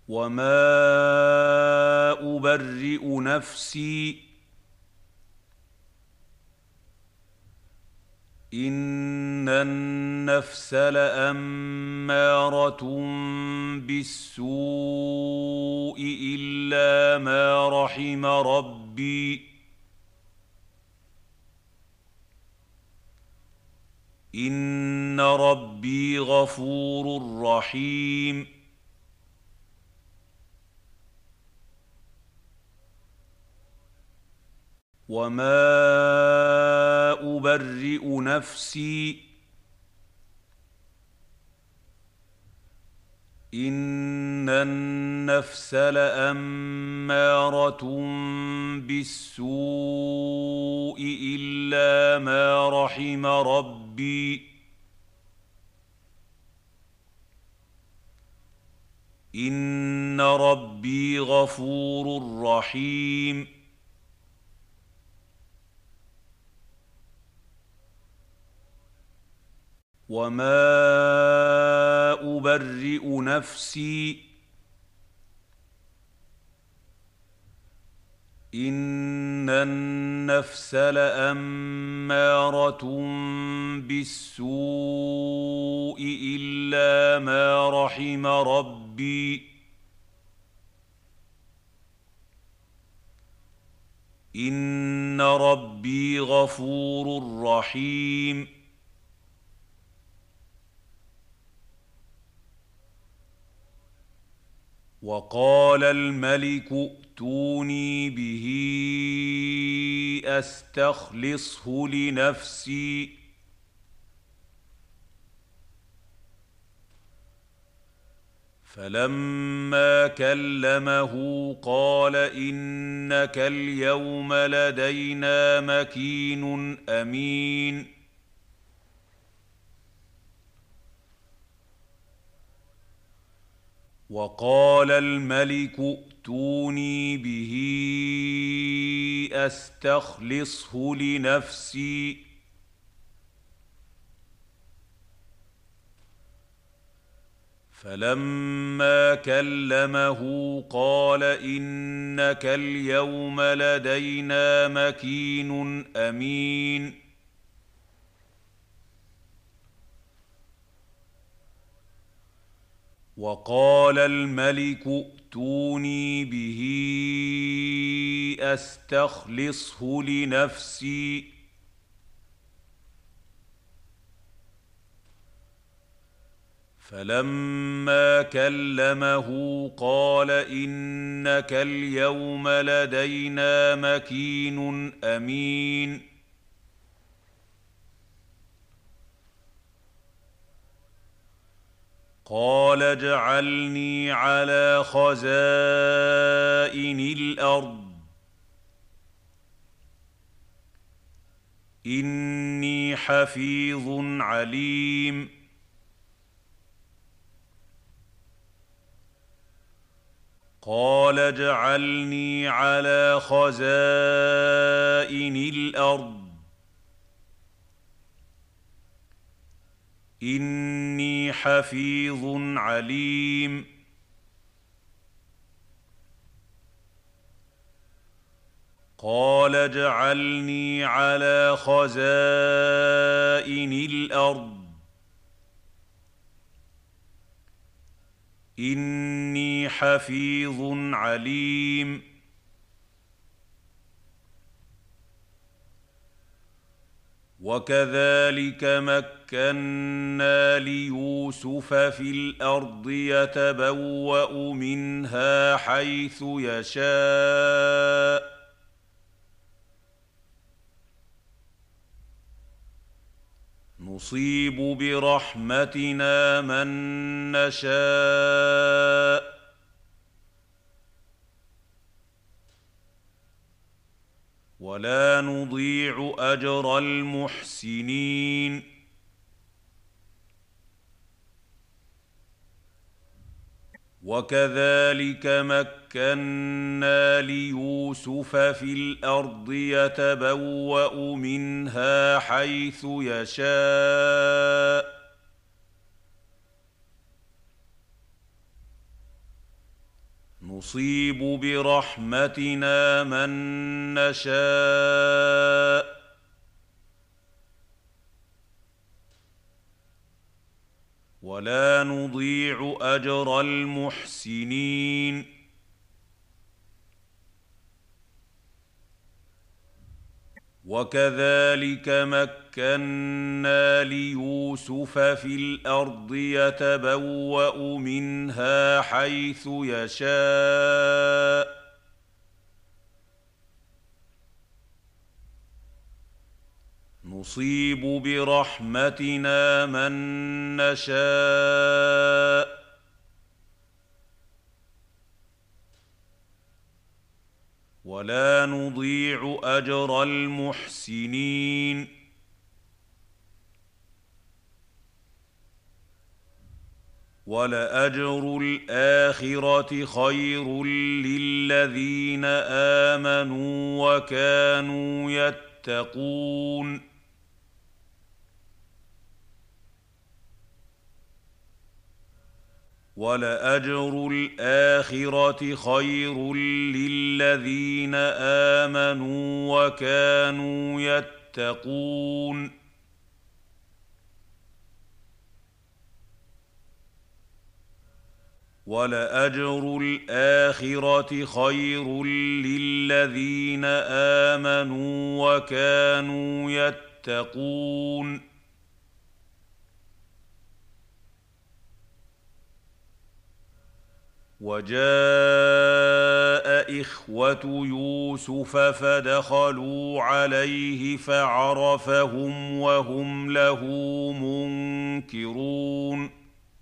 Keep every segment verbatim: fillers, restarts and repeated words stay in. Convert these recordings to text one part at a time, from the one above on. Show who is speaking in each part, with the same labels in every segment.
Speaker 1: وما أبرئ نفسي إن النفس لأمارة بالسوء إلا ما رحم ربي إن ربي غفور رحيم وما أبرئ نفسي إن النفس لأمارة بالسوء إلا ما رحم ربي إن ربي غفور رحيم وما أبرئ نفسي إن النفس لأمارة بالسوء إلا ما رحم ربي إن ربي غفور رحيم وقال الملك ائتوني به أستخلصه لنفسي فلما كلمه قال إنك اليوم لدينا مكين أمين وقال الملك ائتوني به أستخلصه لنفسي فلما كلمه قال إنك اليوم لدينا مكين أمين وقال الملك ائتوني به أستخلصه لنفسي فلما كلمه قال إنك اليوم لدينا مكين أمين قال اجعلني على خزائن الأرض إني حفيظ عليم قال اجعلني على خزائن الأرض إني حفيظ عليم قال اجعلني على خزائن الأرض إني حفيظ عليم وكذلك مكنا ليوسف في الأرض يتبوأ منها حيث يشاء نصيب برحمتنا من نشاء ولا نضيع أجر المحسنين وكذلك مكنا ليوسف في الأرض يتبوأ منها حيث يشاء نصيب برحمتنا من نشاء ولا نضيع أجر المحسنين وكذلك مكنا ليوسف في الأرض يتبوأ منها حيث يشاء نصيب برحمتنا من نشاء ولا نضيع أجر المحسنين ولأجر الآخرة خير للذين آمنوا وكانوا يتقون ولأجر الآخرة خير للذين آمنوا وكانوا يتقون ولأجر الآخرة خير للذين آمنوا وكانوا يتقون وجاء إخوة يوسف فدخلوا عليه فعرفهم وهم له منكرون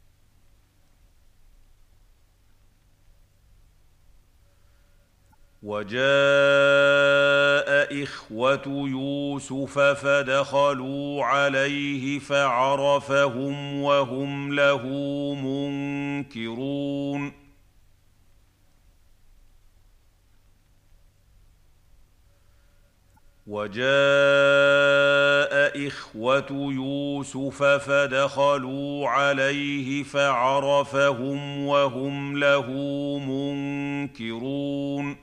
Speaker 1: وجاء إخوة يوسف فدخلوا عليه فعرفهم وهم له منكرون وجاء إخوة يوسف فدخلوا عليه فعرفهم وهم له منكرون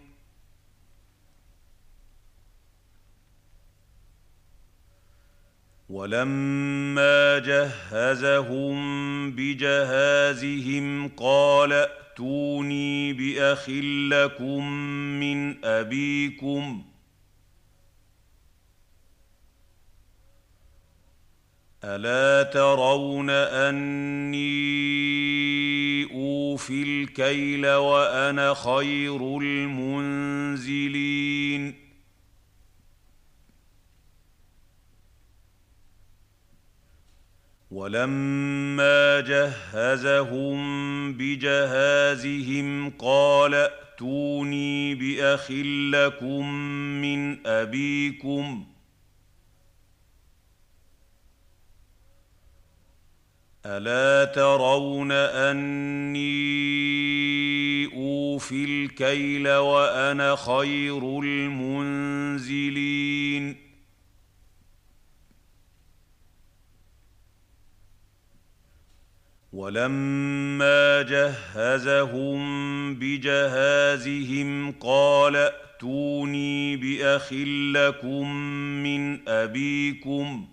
Speaker 1: ولما جهزهم بجهازهم قال ائتوني بأخ لكم من أبيكم ألا ترون أني أوفي الكيل وأنا خير المنزلين ولما جهزهم بجهازهم قال ائتوني بأخ لكم من أبيكم ألا ترون أني أوفي الكيل وأنا خير المنزلين ولما جهزهم بجهازهم قال ائتوني بأخ لكم من أبيكم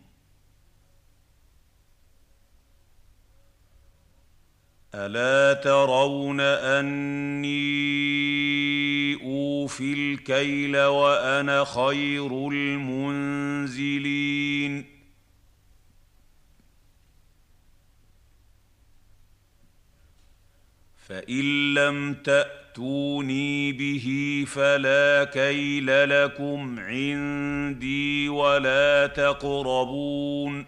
Speaker 1: ألا ترون أني أوفي الكيل وأنا خير المنزلين فإن لم تأتوني به فلا كيل لكم عندي ولا تقربون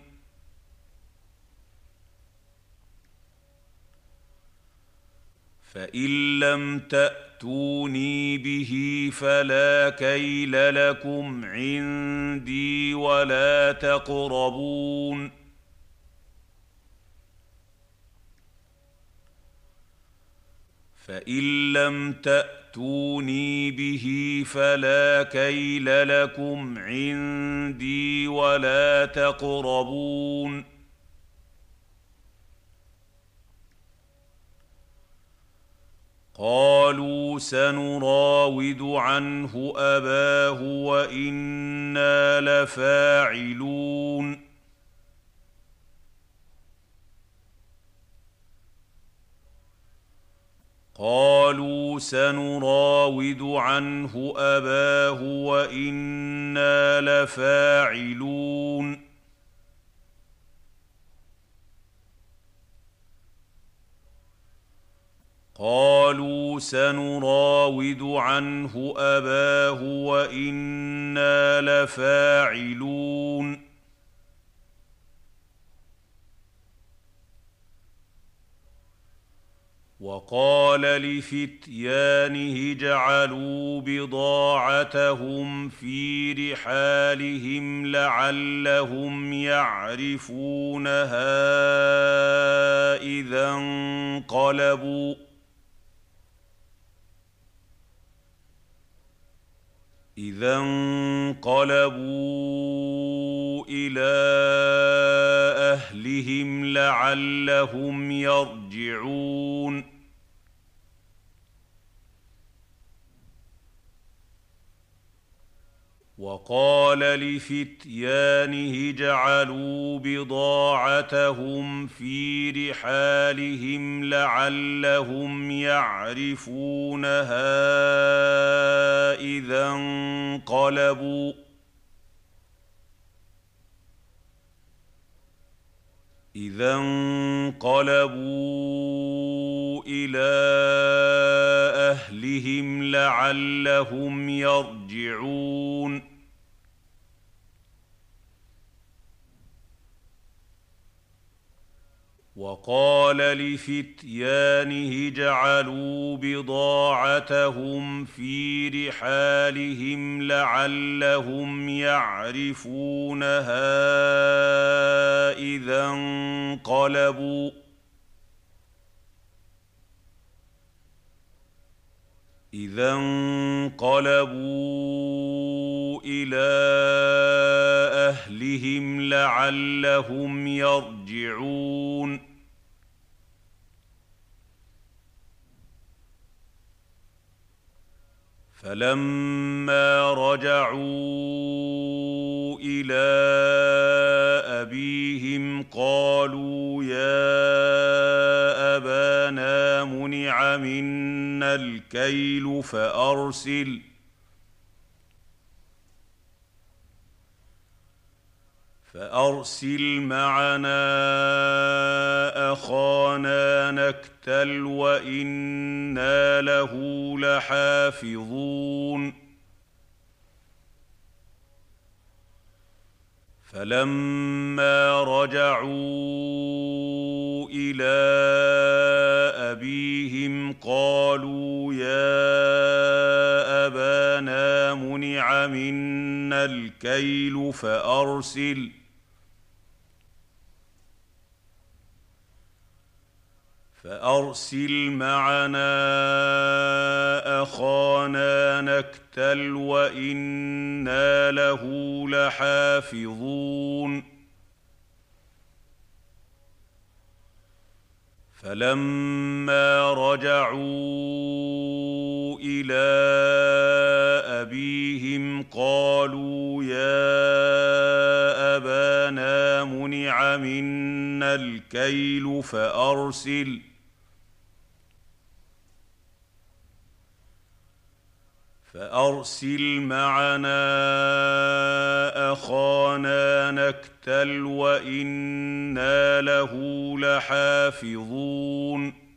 Speaker 1: فإن لم تأتوني به فلا كيل لكم عندي ولا تقربون فإن لم تأتوني به فلا كيل لكم عندي ولا تقربون قال قالوا سنراود عنه أباه وإنا لفاعلون قالوا سنراود عنه أباه وإنا لفاعلون قالوا سنراود عنه أباه وإنا لفاعلون وقال لفتيانه اجعلوا بضاعتهم في رحالهم لعلهم يعرفونها إذا انقلبوا إذا انقلبوا إلى أهلهم لعلهم يرجعون وقال لفتيانه اجعلوا بضاعتهم في رحالهم لعلهم يعرفونها إذا انقلبوا إذا انقلبوا إلى أهلهم لعلهم يرجعون وقال لفتيانه اجعلوا بضاعتهم في رحالهم لعلهم يعرفونها إذا انقلبوا إذا انقلبوا إلى أهلهم لعلهم يرجعون فلما رجعوا إلى أبيهم قالوا يا أبانا منع منا الكيل فأرسل فأرسل معنا أخانا نكتل وإنا له لحافظون فلما رجعوا إلى أبيهم قالوا يا أبانا منع منا الكيل فأرسل فأرسل معنا أخانا نكتل نكتل وإنا له لحافظون فلما رجعوا إلى أبيهم قالوا يا أبانا منع منا الكيل فأرسل فأرسل معنا أخانا نكتل وإنا له لحافظون فلما رجعوا إلى أبيهم قالوا يا أبانا منع منا الكيل فأرسل فأرسل معنا أخانا نكتل وإنا له لحافظون فلما رجعوا إلى أبيهم قالوا يا أبانا منع منا الكيل فأرسل فأرسل معنا أخانا نكتل وإنا له لحافظون